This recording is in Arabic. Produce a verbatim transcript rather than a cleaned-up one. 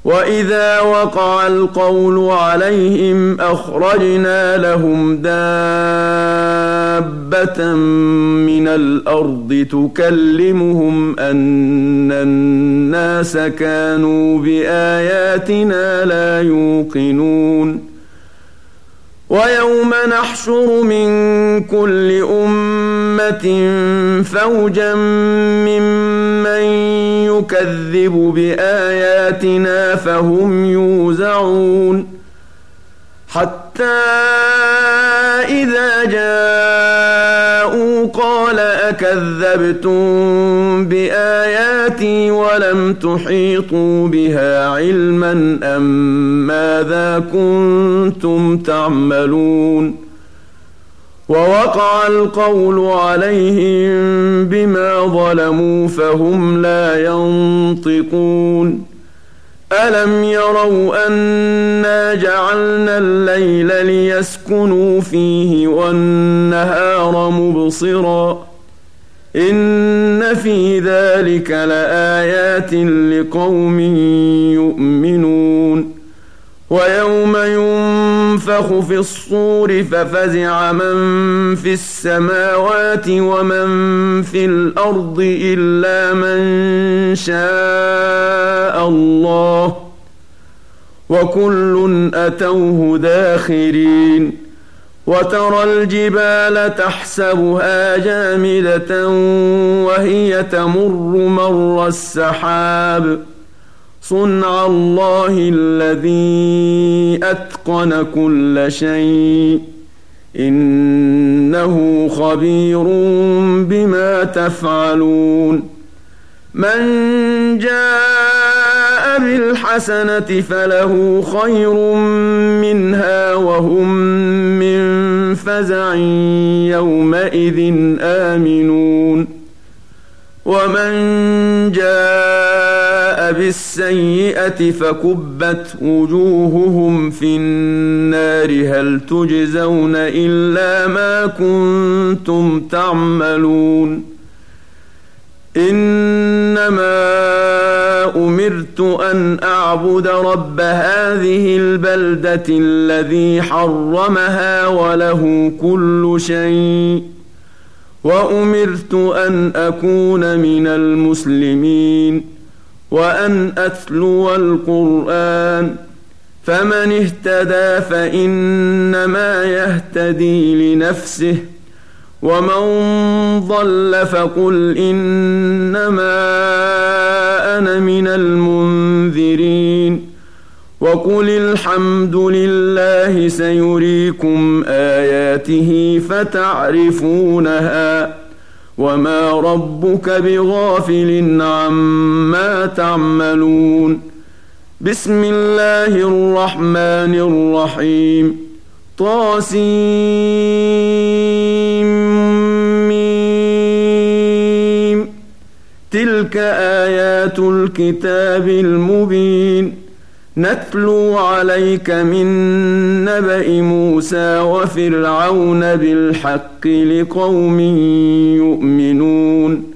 وإذا وقع القول عليهم أخرجنا لهم دابة من الأرض تكلمهم أن الناس كانوا بآياتنا لا يوقنون ويوم نحشر من كل أمة فوجا ممن يكذب بآياتنا فهم يوزعون حتى إذا جاءوا قال أكذبتم بآياتي ولم تحيطوا بها علما أم ماذا كنتم تعملون ووقع القول عليهم بما ظلموا فهم لا ينطقون ألم يروا أنا جعلنا الليل ليسكنوا فيه والنهار مبصرا إن في ذلك لآيات لقوم يؤمنون ويوم ينفخ في الصور ففزع من في السماوات ومن في الأرض إلا من شاء الله وكل أتوه داخرين وترى الجبال تحسبها جامدة وهي تمر مر السحاب صنع الله الذي أتقن كل شيء إنه خبير بما تفعلون من جاء بالحسنة فله خير منها وهم من فزع يومئذ آمنون ومن جاء بالسيئة فكبت وجوههم في النار هل تجزون إلا ما كنتم تعملون إنما أمرت أن أعبد رب هذه البلدة الذي حرمها وله كل شيء وأمرت أن أكون من المسلمين وأن أتلو القرآن فمن اهتدى فإنما يهتدي لنفسه ومن ضل فقل إنما أنا من المنذرين وقل الحمد لله سيريكم آياته فتعرفونها وما ربك بغافل عما تعملون بسم الله الرحمن الرحيم طاسيم تلك آيات الكتاب المبين نتلو عليك من نبأ موسى وفرعون بالحق لقوم يؤمنون